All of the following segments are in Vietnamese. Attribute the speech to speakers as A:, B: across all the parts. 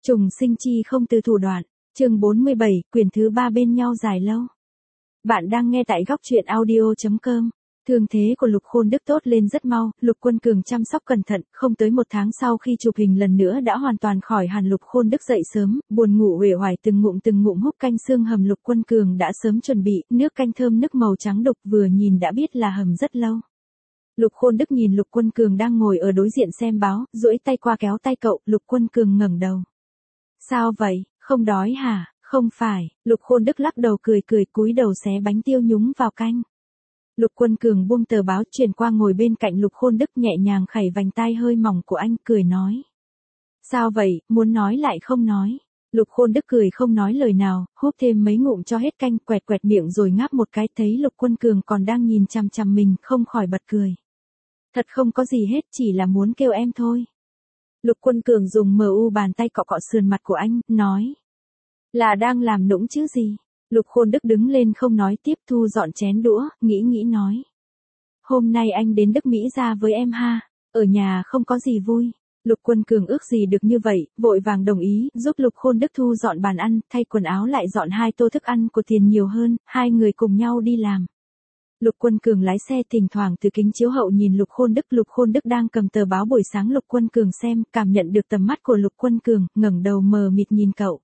A: Trùng sinh chi không từ thủ đoạn. Chương 47, quyển thứ 3 bên nhau dài lâu. Bạn đang nghe tại góc truyện audio.com. Thương thế của Lục Khôn Đức tốt lên rất mau, Lục Quân Cường chăm sóc cẩn thận, không tới một tháng sau khi chụp hình lần nữa đã hoàn toàn khỏi hẳn. Lục Khôn Đức dậy sớm, buồn ngủ uể oải từng ngụm húp canh xương hầm Lục Quân Cường đã sớm chuẩn bị, nước canh thơm nức màu trắng đục vừa nhìn đã biết là hầm rất lâu. Lục Khôn Đức nhìn Lục Quân Cường đang ngồi ở đối diện xem báo, duỗi tay qua kéo tay cậu, Lục Quân Cường ngẩng đầu. Sao vậy, không đói hả? Không phải, Lục Khôn Đức lắc đầu cười cúi đầu xé bánh tiêu nhúng vào canh. Lục Quân Cường buông tờ báo chuyển qua ngồi bên cạnh Lục Khôn Đức nhẹ nhàng khẩy vành tai hơi mỏng của anh cười nói. Sao vậy, muốn nói lại không nói. Lục Khôn Đức cười không nói lời nào, húp thêm mấy ngụm cho hết canh, quẹt miệng rồi ngáp một cái, thấy Lục Quân Cường còn đang nhìn chằm chằm mình, không khỏi bật cười. Thật không có gì hết, chỉ là muốn kêu em thôi. Lục Quân Cường dùng bàn tay cọ sườn mặt của anh, nói. Là đang làm nũng chứ gì. Lục Khôn Đức đứng lên không nói tiếp, thu dọn chén đũa, nghĩ nói. Hôm nay anh đến Đức Mỹ ra với em ha, ở nhà không có gì vui. Lục Quân Cường ước gì được như vậy, vội vàng đồng ý, giúp Lục Khôn Đức thu dọn bàn ăn, thay quần áo lại dọn 2 tô thức ăn của Tiền nhiều hơn, hai người cùng nhau đi làm. Lục Quân Cường lái xe thỉnh thoảng từ kính chiếu hậu nhìn Lục Khôn Đức đang cầm tờ báo buổi sáng Lục Quân Cường xem, cảm nhận được tầm mắt của Lục Quân Cường, ngẩng đầu mờ mịt nhìn cậu.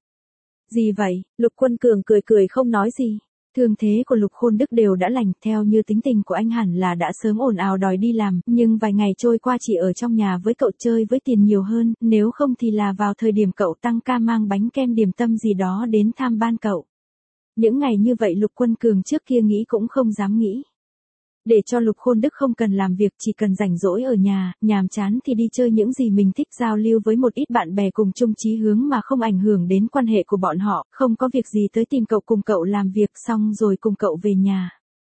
A: Gì vậy? Lục Quân Cường cười không nói gì. Thương thế của Lục Khôn Đức đều đã lành, theo như tính tình của anh hẳn là đã sớm ồn ào đòi đi làm, nhưng vài ngày trôi qua chỉ ở trong nhà với cậu chơi với Tiền nhiều hơn, nếu không thì là vào thời điểm cậu tăng ca mang bánh kem điểm tâm gì đó đến tham ban cậu. Những ngày như vậy Lục Quân Cường trước kia nghĩ cũng không dám nghĩ. Để cho Lục Khôn Đức không cần làm việc, chỉ cần rảnh rỗi ở nhà, nhàm chán thì đi chơi những gì mình thích, giao lưu với một ít bạn bè cùng chung chí hướng mà không ảnh hưởng đến quan hệ của bọn họ, không có việc gì tới tìm cậu cùng cậu làm việc xong rồi cùng cậu về nhà.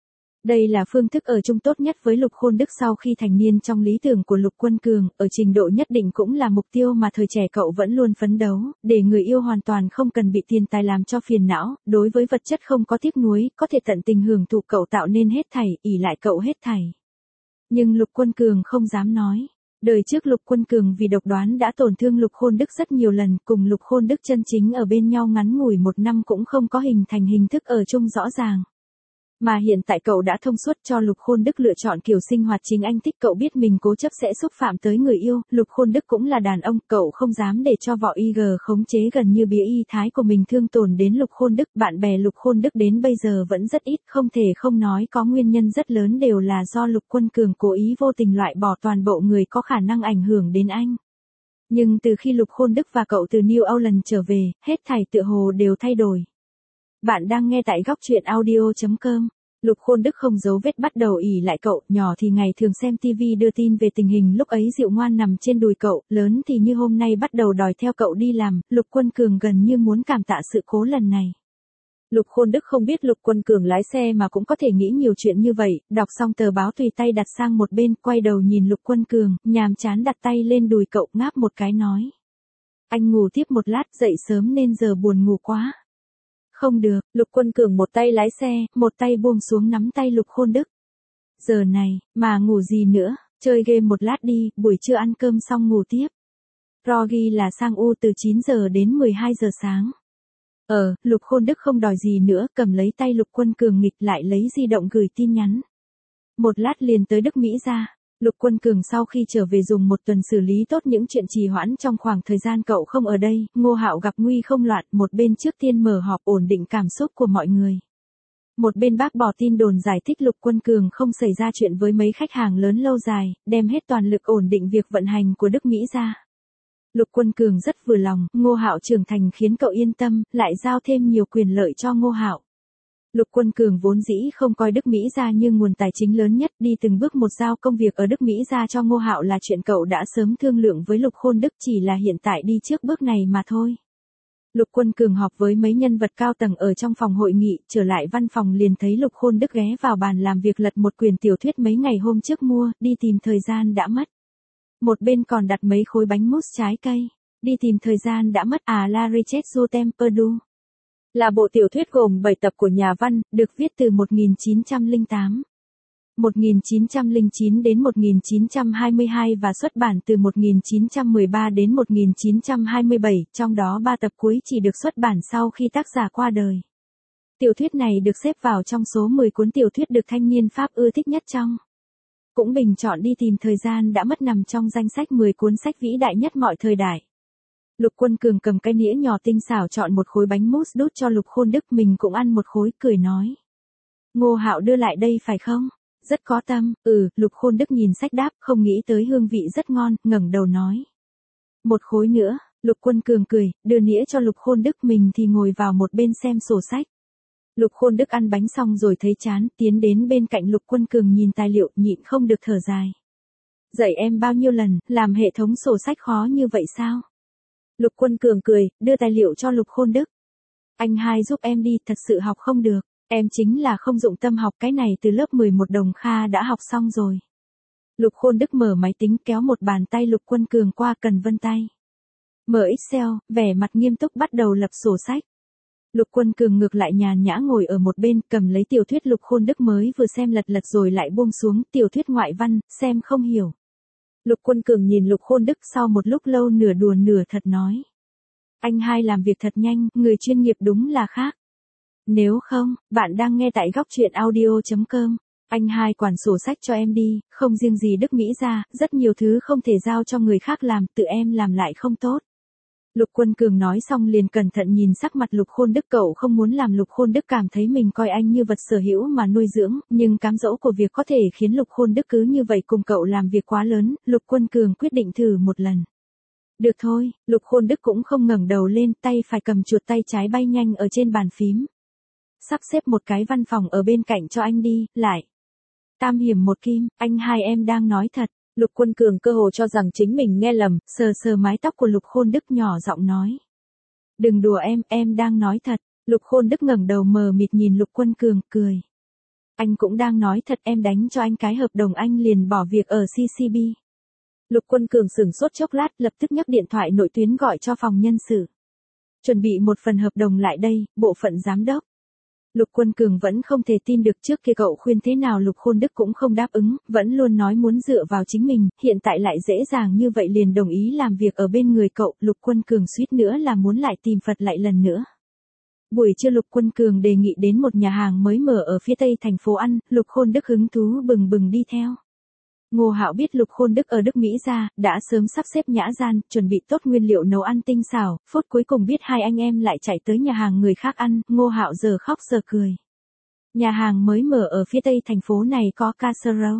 A: Đây là phương thức ở chung tốt nhất với Lục Khôn Đức sau khi thành niên trong lý tưởng của Lục Quân Cường, ở trình độ nhất định cũng là mục tiêu mà thời trẻ cậu vẫn luôn phấn đấu, để người yêu hoàn toàn không cần bị tiền tài làm cho phiền não, đối với vật chất không có tiếc nuối, có thể tận tình hưởng thụ cậu tạo nên hết thảy, ỷ lại cậu hết thảy. Nhưng Lục Quân Cường không dám nói. Đời trước Lục Quân Cường vì độc đoán đã tổn thương Lục Khôn Đức rất nhiều lần, cùng Lục Khôn Đức chân chính ở bên nhau ngắn ngủi 1 năm cũng không có hình thành hình thức ở chung rõ ràng. Mà hiện tại cậu đã thông suốt cho Lục Khôn Đức lựa chọn kiểu sinh hoạt chính anh thích, cậu biết mình cố chấp sẽ xúc phạm tới người yêu, Lục Khôn Đức cũng là đàn ông, cậu không dám để cho vỏ IG khống chế gần như bía y thái của mình thương tổn đến Lục Khôn Đức, bạn bè Lục Khôn Đức đến bây giờ vẫn rất ít, không thể không nói có nguyên nhân rất lớn đều là do Lục Quân Cường cố ý vô tình loại bỏ toàn bộ người có khả năng ảnh hưởng đến anh. Nhưng từ khi Lục Khôn Đức và cậu từ New Orleans trở về, hết thảy tựa hồ đều thay đổi. Bạn đang nghe tại góc truyện audio.com. Lục Khôn Đức không giấu vết bắt đầu ỷ lại cậu, nhỏ thì ngày thường xem TV đưa tin về tình hình lúc ấy dịu ngoan nằm trên đùi cậu, lớn thì như hôm nay bắt đầu đòi theo cậu đi làm, Lục Quân Cường gần như muốn cảm tạ sự cố lần này. Lục Khôn Đức không biết Lục Quân Cường lái xe mà cũng có thể nghĩ nhiều chuyện như vậy, đọc xong tờ báo tùy tay đặt sang một bên, quay đầu nhìn Lục Quân Cường, nhàm chán đặt tay lên đùi cậu, ngáp một cái nói. Anh ngủ tiếp một lát, dậy sớm nên giờ buồn ngủ quá. Không được, Lục Quân Cường một tay lái xe, một tay buông xuống nắm tay Lục Khôn Đức. Giờ này, mà ngủ gì nữa, chơi game một lát đi, buổi trưa ăn cơm xong ngủ tiếp. Rogi là sang U từ 9 giờ đến 12 giờ sáng. Lục Khôn Đức không đòi gì nữa, cầm lấy tay Lục Quân Cường nghịch lại lấy di động gửi tin nhắn. Một lát liền tới Đức Mỹ ra. Lục Quân Cường sau khi trở về dùng 1 tuần xử lý tốt những chuyện trì hoãn trong khoảng thời gian cậu không ở đây, Ngô Hạo gặp nguy không loạn, một bên trước tiên mở họp ổn định cảm xúc của mọi người. Một bên bác bỏ tin đồn giải thích Lục Quân Cường không xảy ra chuyện với mấy khách hàng lớn lâu dài, đem hết toàn lực ổn định việc vận hành của Đức Mỹ ra. Lục Quân Cường rất vừa lòng, Ngô Hạo trưởng thành khiến cậu yên tâm, lại giao thêm nhiều quyền lợi cho Ngô Hạo. Lục Quân Cường vốn dĩ không coi Đức Mỹ ra như nguồn tài chính lớn nhất, đi từng bước một giao công việc ở Đức Mỹ ra cho Ngô Hạo là chuyện cậu đã sớm thương lượng với Lục Khôn Đức, chỉ là hiện tại đi trước bước này mà thôi. Lục Quân Cường họp với mấy nhân vật cao tầng ở trong phòng hội nghị, trở lại văn phòng liền thấy Lục Khôn Đức ghé vào bàn làm việc lật một quyển tiểu thuyết mấy ngày hôm trước mua, đi tìm thời gian đã mất. Một bên còn đặt mấy khối bánh mousse trái cây, đi tìm thời gian đã mất La Richesse Temperdu. Là bộ tiểu thuyết gồm 7 tập của nhà văn, được viết từ 1908. 1909 đến 1922 và xuất bản từ 1913 đến 1927, trong đó 3 tập cuối chỉ được xuất bản sau khi tác giả qua đời. Tiểu thuyết này được xếp vào trong số 10 cuốn tiểu thuyết được thanh niên Pháp ưa thích nhất trong. Cũng bình chọn đi tìm thời gian đã mất nằm trong danh sách 10 cuốn sách vĩ đại nhất mọi thời đại. Lục Quân Cường cầm cái nĩa nhỏ tinh xảo chọn một khối bánh mousse đút cho Lục Khôn Đức, mình cũng ăn một khối, cười nói. Ngô Hạo đưa lại đây phải không? Rất có tâm. Lục Khôn Đức nhìn sách đáp, không nghĩ tới hương vị rất ngon, ngẩng đầu nói. Một khối nữa. Lục Quân Cường cười, đưa nĩa cho Lục Khôn Đức, mình thì ngồi vào một bên xem sổ sách. Lục Khôn Đức ăn bánh xong rồi thấy chán, tiến đến bên cạnh Lục Quân Cường nhìn tài liệu, nhịn không được thở dài. Dạy em bao nhiêu lần, làm hệ thống sổ sách khó như vậy sao? Lục Quân Cường cười, đưa tài liệu cho Lục Khôn Đức. Anh hai giúp em đi, thật sự học không được. Em chính là không dụng tâm học, cái này từ lớp 11 Đồng Kha đã học xong rồi. Lục Khôn Đức mở máy tính, kéo một bàn tay Lục Quân Cường qua cần vân tay. Mở Excel, vẻ mặt nghiêm túc bắt đầu lập sổ sách. Lục Quân Cường ngược lại nhàn nhã ngồi ở một bên, cầm lấy tiểu thuyết Lục Khôn Đức mới vừa xem lật rồi lại buông xuống, tiểu thuyết ngoại văn, xem không hiểu. Lục Quân Cường nhìn Lục Khôn Đức sau một lúc lâu nửa đùa nửa thật nói. Anh hai làm việc thật nhanh, người chuyên nghiệp đúng là khác. Nếu không, bạn đang nghe tại góc truyện audio.com. Anh hai quản sổ sách cho em đi, không riêng gì Đức Mỹ ra, rất nhiều thứ không thể giao cho người khác làm, tự em làm lại không tốt. Lục Quân Cường nói xong liền cẩn thận nhìn sắc mặt Lục Khôn Đức, cậu không muốn làm Lục Khôn Đức cảm thấy mình coi anh như vật sở hữu mà nuôi dưỡng, nhưng cám dỗ của việc có thể khiến Lục Khôn Đức cứ như vậy cùng cậu làm việc quá lớn, Lục Quân Cường quyết định thử một lần. Được thôi, Lục Khôn Đức cũng không ngẩng đầu lên, tay phải cầm chuột, tay trái bay nhanh ở trên bàn phím. Sắp xếp một cái văn phòng ở bên cạnh cho anh đi, lại. Tam hiểm một kim, anh hai em đang nói thật. Lục Quân Cường cơ hồ cho rằng chính mình nghe lầm, sờ mái tóc của Lục Khôn Đức nhỏ giọng nói. Đừng đùa em đang nói thật. Lục Khôn Đức ngẩng đầu mờ mịt nhìn Lục Quân Cường, cười. Anh cũng đang nói thật, em đánh cho anh cái hợp đồng anh liền bỏ việc ở CCB. Lục Quân Cường sửng sốt chốc lát, lập tức nhấc điện thoại nội tuyến gọi cho phòng nhân sự. Chuẩn bị một phần hợp đồng lại đây, bộ phận giám đốc. Lục Quân Cường vẫn không thể tin được, trước kia cậu khuyên thế nào Lục Khôn Đức cũng không đáp ứng, vẫn luôn nói muốn dựa vào chính mình, hiện tại lại dễ dàng như vậy liền đồng ý làm việc ở bên người cậu. Lục Quân Cường suýt nữa là muốn lại tìm Phật lại lần nữa. Buổi trưa Lục Quân Cường đề nghị đến một nhà hàng mới mở ở phía tây thành phố ăn, Lục Khôn Đức hứng thú bừng bừng đi theo. Ngô Hạo biết Lục Khôn Đức ở Đức Mỹ ra, đã sớm sắp xếp nhã gian, chuẩn bị tốt nguyên liệu nấu ăn tinh xảo, phút cuối cùng biết hai anh em lại chạy tới nhà hàng người khác ăn, Ngô Hạo giờ khóc giờ cười. Nhà hàng mới mở ở phía tây thành phố này có casserole.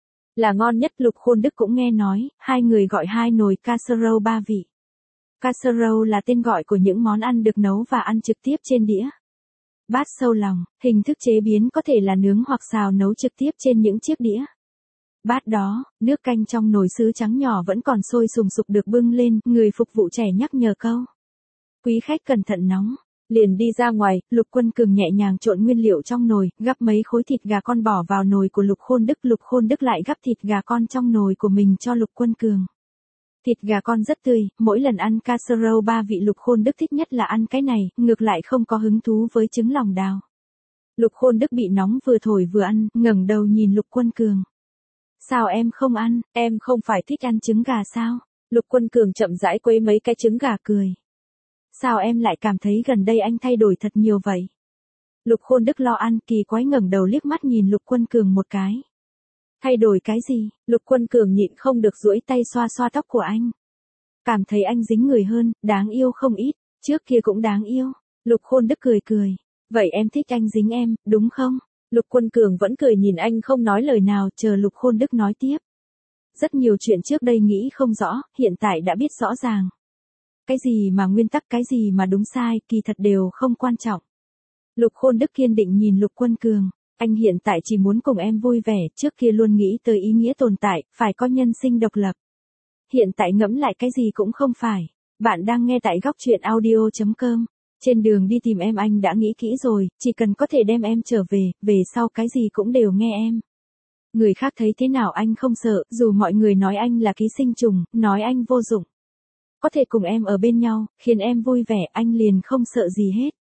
A: Là ngon nhất, Lục Khôn Đức cũng nghe nói, hai người gọi 2 nồi casserole 3 vị. Casserole là tên gọi của những món ăn được nấu và ăn trực tiếp trên đĩa. Bát sâu lòng, hình thức chế biến có thể là nướng hoặc xào nấu trực tiếp trên những chiếc đĩa. Bát đó, nước canh trong nồi sứ trắng nhỏ vẫn còn sôi sùng sục được bưng lên, người phục vụ trẻ nhắc nhở câu. Quý khách cẩn thận nóng. Liền đi ra ngoài, Lục Quân Cường nhẹ nhàng trộn nguyên liệu trong nồi, gắp mấy khối thịt gà con bỏ vào nồi của Lục Khôn Đức. Lục Khôn Đức lại gắp thịt gà con trong nồi của mình cho Lục Quân Cường. Thịt gà con rất tươi, mỗi lần ăn casserole 3 vị Lục Khôn Đức thích nhất là ăn cái này, ngược lại không có hứng thú với trứng lòng đào. Lục Khôn Đức bị nóng vừa thổi vừa ăn, ngẩng đầu nhìn Lục Quân Cường. Sao em không ăn, em không phải thích ăn trứng gà sao? Lục Quân Cường chậm rãi quấy mấy cái trứng gà cười. Sao em lại cảm thấy gần đây anh thay đổi thật nhiều vậy? Lục Khôn Đức lo ăn, kỳ quái ngẩng đầu liếc mắt nhìn Lục Quân Cường một cái. Thay đổi cái gì? Lục Quân Cường nhịn không được duỗi tay xoa xoa tóc của anh. Cảm thấy anh dính người hơn, đáng yêu không ít, trước kia cũng đáng yêu. Lục Khôn Đức cười cười. Vậy em thích anh dính em, đúng không? Lục Quân Cường vẫn cười nhìn anh không nói lời nào, chờ Lục Khôn Đức nói tiếp. Rất nhiều chuyện trước đây nghĩ không rõ, hiện tại đã biết rõ ràng. Cái gì mà nguyên tắc, cái gì mà đúng sai, kỳ thật đều không quan trọng. Lục Khôn Đức kiên định nhìn Lục Quân Cường. Anh hiện tại chỉ muốn cùng em vui vẻ, trước kia luôn nghĩ tới ý nghĩa tồn tại, phải có nhân sinh độc lập. Hiện tại ngẫm lại cái gì cũng không phải. Bạn đang nghe tại góc truyện audio.com. Trên đường đi tìm em anh đã nghĩ kỹ rồi, chỉ cần có thể đem em trở về sau cái gì cũng đều nghe em. Người khác thấy thế nào anh không sợ, dù mọi người nói anh là ký sinh trùng, nói anh vô dụng. Có thể cùng em ở bên nhau, khiến em vui vẻ, anh liền không sợ gì hết.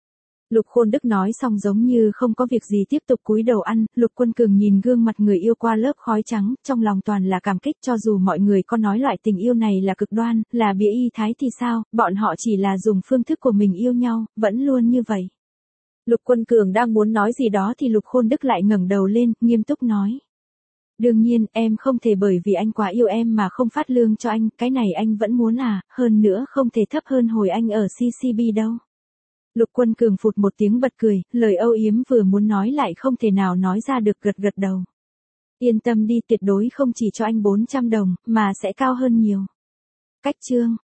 A: Lục Khôn Đức nói xong giống như không có việc gì tiếp tục cúi đầu ăn, Lục Quân Cường nhìn gương mặt người yêu qua lớp khói trắng, trong lòng toàn là cảm kích cho dù mọi người có nói loại tình yêu này là cực đoan, là bịa y thái thì sao, bọn họ chỉ là dùng phương thức của mình yêu nhau, vẫn luôn như vậy. Lục Quân Cường đang muốn nói gì đó thì Lục Khôn Đức lại ngẩng đầu lên, nghiêm túc nói. Đương nhiên, em không thể bởi vì anh quá yêu em mà không phát lương cho anh, cái này anh vẫn muốn à, hơn nữa không thể thấp hơn hồi anh ở CCB đâu. Lục Quân Cường phụt một tiếng bật cười, lời âu yếm vừa muốn nói lại không thể nào nói ra được, gật gật đầu. Yên tâm đi, tuyệt đối không chỉ cho anh 400 đồng, mà sẽ cao hơn nhiều. Cách chương